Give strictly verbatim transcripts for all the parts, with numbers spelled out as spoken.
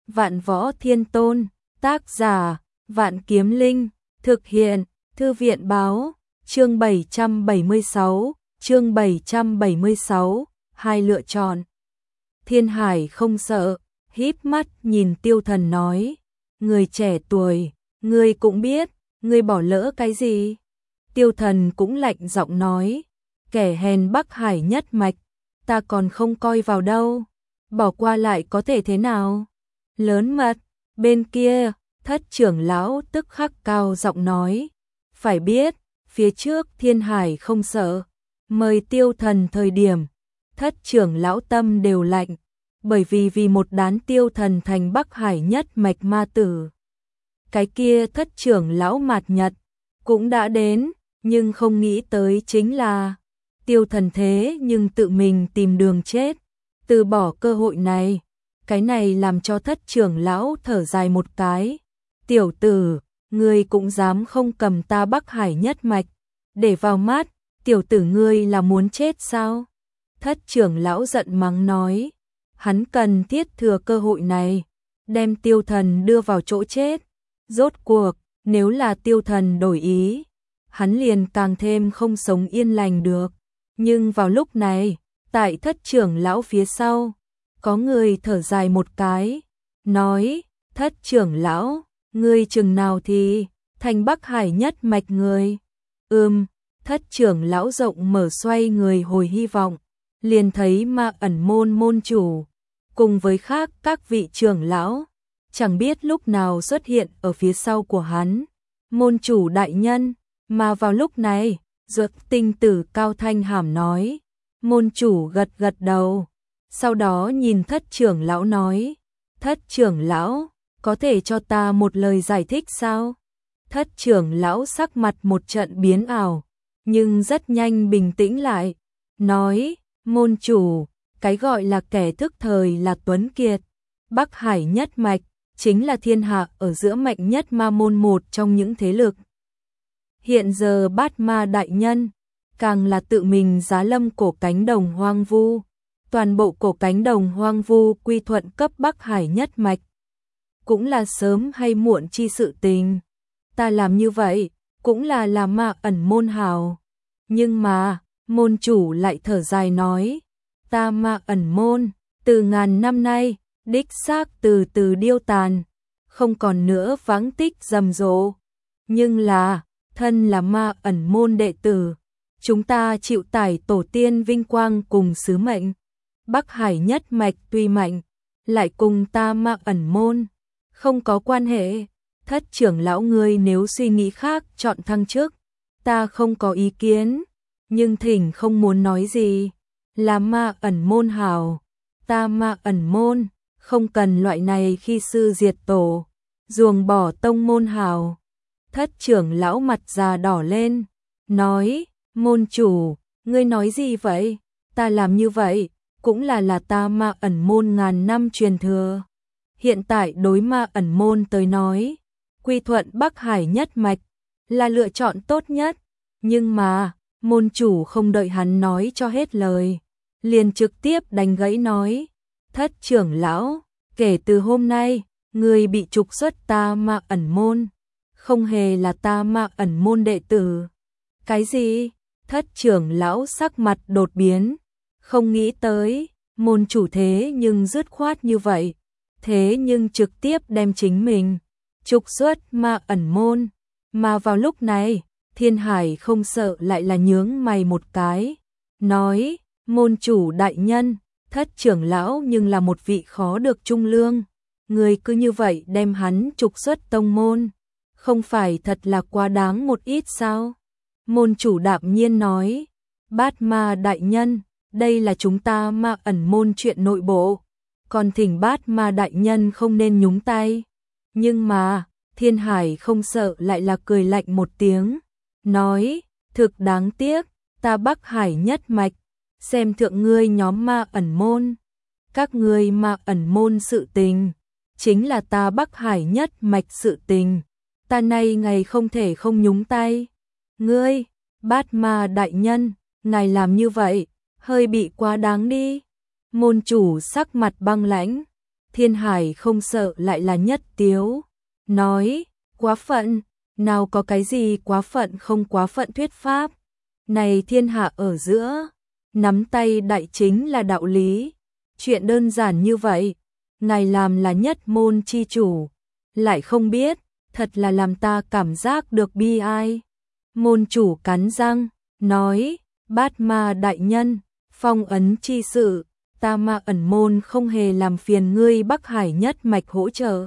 Vạn Võ Thiên Tôn, tác giả, Vạn Kiếm Linh, thực hiện, Thư viện báo, chương bảy trăm bảy mươi sáu, chương bảy trăm bảy mươi sáu, hai lựa chọn. Thiên Hải không sợ, híp mắt nhìn Tiêu Thần nói, người trẻ tuổi, ngươi cũng biết, ngươi bỏ lỡ cái gì? Tiêu Thần cũng lạnh giọng nói, kẻ hèn Bắc Hải nhất mạch, ta còn không coi vào đâu, bỏ qua lại có thể thế nào? Lớn mật, bên kia, Thất trưởng lão tức khắc cao giọng nói, phải biết, phía trước Thiên Hải không sợ, mời Tiêu Thần thời điểm, Thất trưởng lão tâm đều lạnh, bởi vì vì một đán Tiêu Thần thành Bắc Hải nhất mạch ma tử. Cái kia Thất trưởng lão Mạt Nhật cũng đã đến, nhưng không nghĩ tới chính là Tiêu Thần thế nhưng tự mình tìm đường chết, từ bỏ cơ hội này. Cái này làm cho Thất trưởng lão thở dài một cái. Tiểu tử, ngươi cũng dám không cầm ta Bắc Hải nhất mạch để vào mắt, tiểu tử ngươi là muốn chết sao? Thất trưởng lão giận mắng nói, hắn cần thiết thừa cơ hội này, đem Tiêu Thần đưa vào chỗ chết. Rốt cuộc, nếu là Tiêu Thần đổi ý, hắn liền càng thêm không sống yên lành được. Nhưng vào lúc này, tại Thất trưởng lão phía sau, có người thở dài một cái, nói, Thất trưởng lão, ngươi chừng nào thì thành Bắc Hải nhất mạch người? Ừm, Thất trưởng lão rộng mở xoay người hồi hy vọng, liền thấy Ma Ẩn môn môn chủ, cùng với khác các vị trưởng lão, chẳng biết lúc nào xuất hiện ở phía sau của hắn. Môn chủ đại nhân, mà vào lúc này, Dược Tinh Tử cao thanh hàm nói, môn chủ gật gật đầu. Sau đó nhìn Thất trưởng lão nói, Thất trưởng lão, có thể cho ta một lời giải thích sao? Thất trưởng lão sắc mặt một trận biến ảo, nhưng rất nhanh bình tĩnh lại, nói, môn chủ, cái gọi là kẻ thức thời là Tuấn Kiệt, Bắc Hải nhất mạch, chính là thiên hạ ở giữa mạnh nhất ma môn một trong những thế lực. Hiện giờ Bát Ma đại nhân, càng là tự mình giá lâm cổ cánh đồng hoang vu. Toàn bộ cổ cánh đồng hoang vu quy thuận cấp Bắc Hải nhất mạch, cũng là sớm hay muộn chi sự tình. Ta làm như vậy, cũng là làm Ma Ẩn môn hào. Nhưng mà, môn chủ lại thở dài nói, ta Ma Ẩn môn, từ ngàn năm nay, đích xác từ từ điêu tàn, không còn nữa vắng tích rầm rộ. Nhưng là, thân là Ma Ẩn môn đệ tử, chúng ta chịu tải tổ tiên vinh quang cùng sứ mệnh. Bắc Hải nhất mạch tuy mạnh, lại cùng ta Ma Ẩn môn không có quan hệ. Thất trưởng lão ngươi nếu suy nghĩ khác chọn thăng chức, ta không có ý kiến, nhưng thỉnh không muốn nói gì. Là Ma Ẩn môn hào, ta Ma Ẩn môn không cần loại này khi sư diệt tổ, ruồng bỏ tông môn hào. Thất trưởng lão mặt già đỏ lên, nói, môn chủ, ngươi nói gì vậy? Ta làm như vậy cũng là là ta Ma Ẩn môn ngàn năm truyền thừa. Hiện tại đối Ma Ẩn môn tới nói, quy thuận Bắc Hải nhất mạch là lựa chọn tốt nhất. Nhưng mà, môn chủ không đợi hắn nói cho hết lời, liền trực tiếp đánh gãy nói, Thất trưởng lão, kể từ hôm nay, người bị trục xuất ta Ma Ẩn môn, không hề là ta Ma Ẩn môn đệ tử. Cái gì? Thất trưởng lão sắc mặt đột biến, không nghĩ tới, môn chủ thế nhưng dứt khoát như vậy, thế nhưng trực tiếp đem chính mình trục xuất Ma Ẩn môn. Mà vào lúc này, Thiên Hải không sợ lại là nhướng mày một cái, nói, môn chủ đại nhân, Thất trưởng lão nhưng là một vị khó được trung lương, người cứ như vậy đem hắn trục xuất tông môn, không phải thật là quá đáng một ít sao? Môn chủ đạm nhiên nói, Bát Ma đại nhân, đây là chúng ta Ma Ẩn môn chuyện nội bộ, còn thỉnh Bát Ma đại nhân không nên nhúng tay. Nhưng mà, Thiên Hải không sợ lại là cười lạnh một tiếng, nói, thực đáng tiếc, ta Bắc Hải nhất mạch, xem thượng ngươi nhóm Ma Ẩn môn. Các ngươi Ma Ẩn môn sự tình, chính là ta Bắc Hải nhất mạch sự tình, ta nay ngày không thể không nhúng tay. Ngươi, Bát Ma đại nhân, ngài làm như vậy, hơi bị quá đáng đi. Môn chủ sắc mặt băng lãnh, Thiên Hải không sợ lại là Nhất Tiếu, nói, quá phận, nào có cái gì quá phận không quá phận thuyết pháp, này thiên hạ ở giữa, nắm tay đại chính là đạo lý, chuyện đơn giản như vậy, ngài làm là nhất môn chi chủ, lại không biết, thật là làm ta cảm giác được bi ai. Môn chủ cắn răng, nói, Bát Ma đại nhân, phong ấn chi sự, ta Ma ẩn môn không hề làm phiền ngươi Bắc Hải nhất mạch hỗ trợ.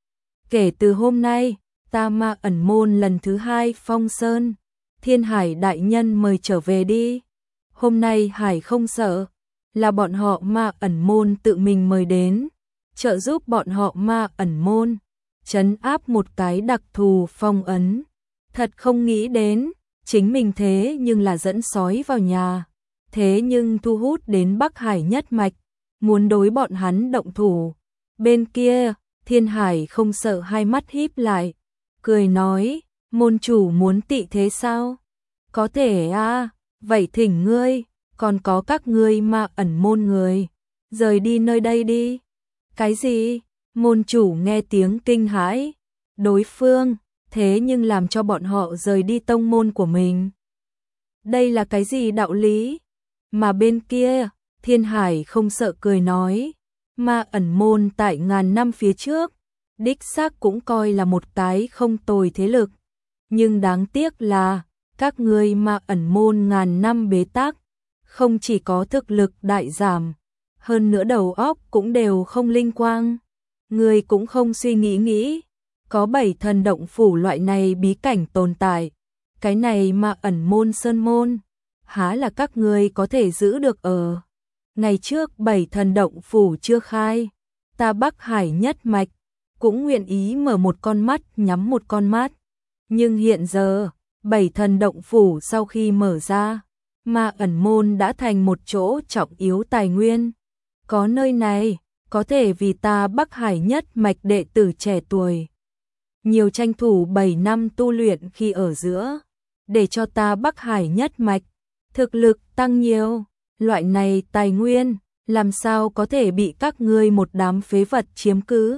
Kể từ hôm nay, ta Ma ẩn môn lần thứ hai phong sơn, Thiên Hải đại nhân mời trở về đi. Hôm nay Hải không sợ, là bọn họ Ma ẩn môn tự mình mời đến, trợ giúp bọn họ Ma ẩn môn, trấn áp một cái đặc thù phong ấn. Thật không nghĩ đến, chính mình thế nhưng là dẫn sói vào nhà, thế nhưng thu hút đến Bắc Hải nhất mạch, muốn đối bọn hắn động thủ. Bên kia, Thiên Hải không sợ hai mắt híp lại, cười nói, môn chủ muốn tị thế sao? Có thể à, vậy thỉnh ngươi, còn có các ngươi Ma ẩn môn người, rời đi nơi đây đi. Cái gì? Môn chủ nghe tiếng kinh hãi, đối phương, thế nhưng làm cho bọn họ rời đi tông môn của mình. Đây là cái gì đạo lý? Mà bên kia, Thiên Hải không sợ cười nói, Ma ẩn môn tại ngàn năm phía trước, đích xác cũng coi là một cái không tồi thế lực. Nhưng đáng tiếc là, các ngươi Ma ẩn môn ngàn năm bế tắc, không chỉ có thực lực đại giảm, hơn nữa đầu óc cũng đều không linh quang. Ngươi cũng không suy nghĩ nghĩ, có bảy thần động phủ loại này bí cảnh tồn tại, cái này Ma ẩn môn sơn môn, há là các ngươi có thể giữ được ở. Ngày trước bảy thần động phủ chưa khai, ta Bắc Hải nhất mạch, cũng nguyện ý mở một con mắt nhắm một con mắt. Nhưng hiện giờ, bảy thần động phủ sau khi mở ra, Ma ẩn môn đã thành một chỗ trọng yếu tài nguyên. Có nơi này, có thể vì ta Bắc Hải nhất mạch đệ tử trẻ tuổi. Nhiều tranh thủ bảy năm tu luyện khi ở giữa, để cho ta Bắc Hải nhất mạch, thực lực tăng nhiều. Loại này tài nguyên, làm sao có thể bị các ngươi một đám phế vật chiếm cứ.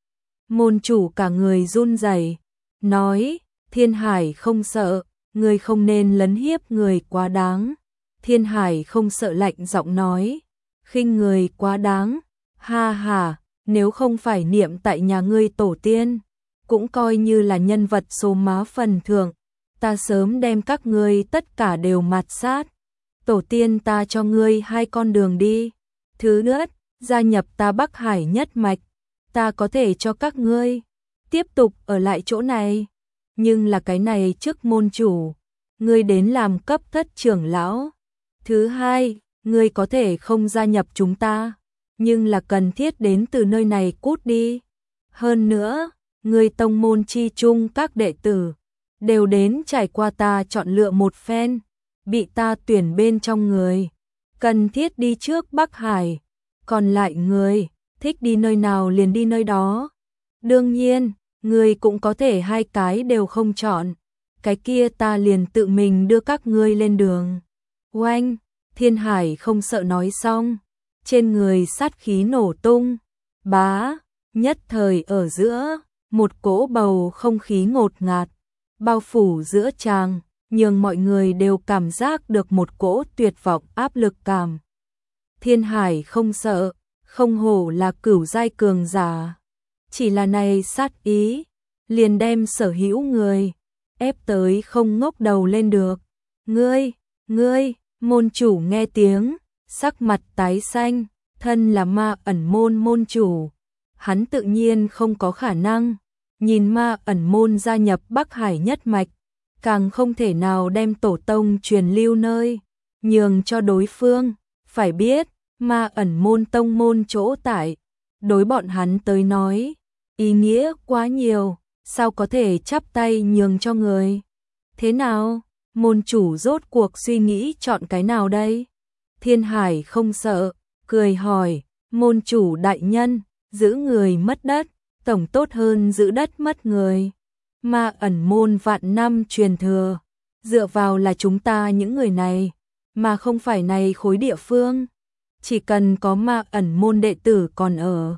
Môn chủ cả người run rẩy, nói, Thiên Hải không sợ, ngươi không nên lấn hiếp người quá đáng. Thiên Hải không sợ lạnh giọng nói, khinh người quá đáng, ha ha, nếu không phải niệm tại nhà ngươi tổ tiên, cũng coi như là nhân vật số má phần thưởng, ta sớm đem các ngươi tất cả đều mạt sát. Tổ tiên ta cho ngươi hai con đường đi. Thứ nhất, gia nhập ta Bắc Hải nhất mạch, ta có thể cho các ngươi tiếp tục ở lại chỗ này. Nhưng là cái này trước môn chủ, ngươi đến làm cấp thất trưởng lão. Thứ hai, ngươi có thể không gia nhập chúng ta, nhưng là cần thiết đến từ nơi này cút đi. Hơn nữa, ngươi tông môn chi chung các đệ tử, đều đến trải qua ta chọn lựa một phen, bị ta tuyển bên trong người, cần thiết đi trước Bắc Hải, còn lại người, thích đi nơi nào liền đi nơi đó. Đương nhiên, người cũng có thể hai cái đều không chọn, cái kia ta liền tự mình đưa các ngươi lên đường. Oanh, Thiên Hải không sợ nói xong, trên người sát khí nổ tung, bá, nhất thời ở giữa, một cỗ bầu không khí ngột ngạt, bao phủ giữa tràng, nhưng mọi người đều cảm giác được một cỗ tuyệt vọng áp lực cảm. Thiên Hải không sợ, không hổ là cửu giai cường giả, chỉ là này sát ý, liền đem sở hữu người, ép tới không ngóc đầu lên được. Ngươi, ngươi, môn chủ nghe tiếng, sắc mặt tái xanh, thân là Ma ẩn môn môn chủ, hắn tự nhiên không có khả năng, nhìn Ma ẩn môn gia nhập Bắc Hải nhất mạch, càng không thể nào đem tổ tông truyền lưu nơi, nhường cho đối phương. Phải biết, Ma ẩn môn tông môn chỗ tại, đối bọn hắn tới nói, ý nghĩa quá nhiều, sao có thể chắp tay nhường cho người. Thế nào, môn chủ rốt cuộc suy nghĩ chọn cái nào đây? Thiên Hải không sợ, cười hỏi, môn chủ đại nhân, giữ người mất đất, tổng tốt hơn giữ đất mất người. Ma ẩn môn vạn năm truyền thừa, dựa vào là chúng ta những người này, mà không phải này khối địa phương. Chỉ cần có Ma ẩn môn đệ tử còn ở,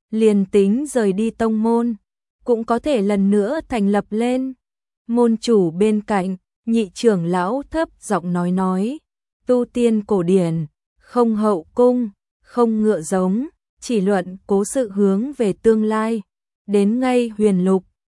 liền tính rời đi tông môn, cũng có thể lần nữa thành lập lên. Môn chủ bên cạnh, nhị trưởng lão thấp giọng nói nói, tu tiên cổ điển, không hậu cung, không ngựa giống, chỉ luận cố sự hướng về tương lai, đến ngay huyền lục,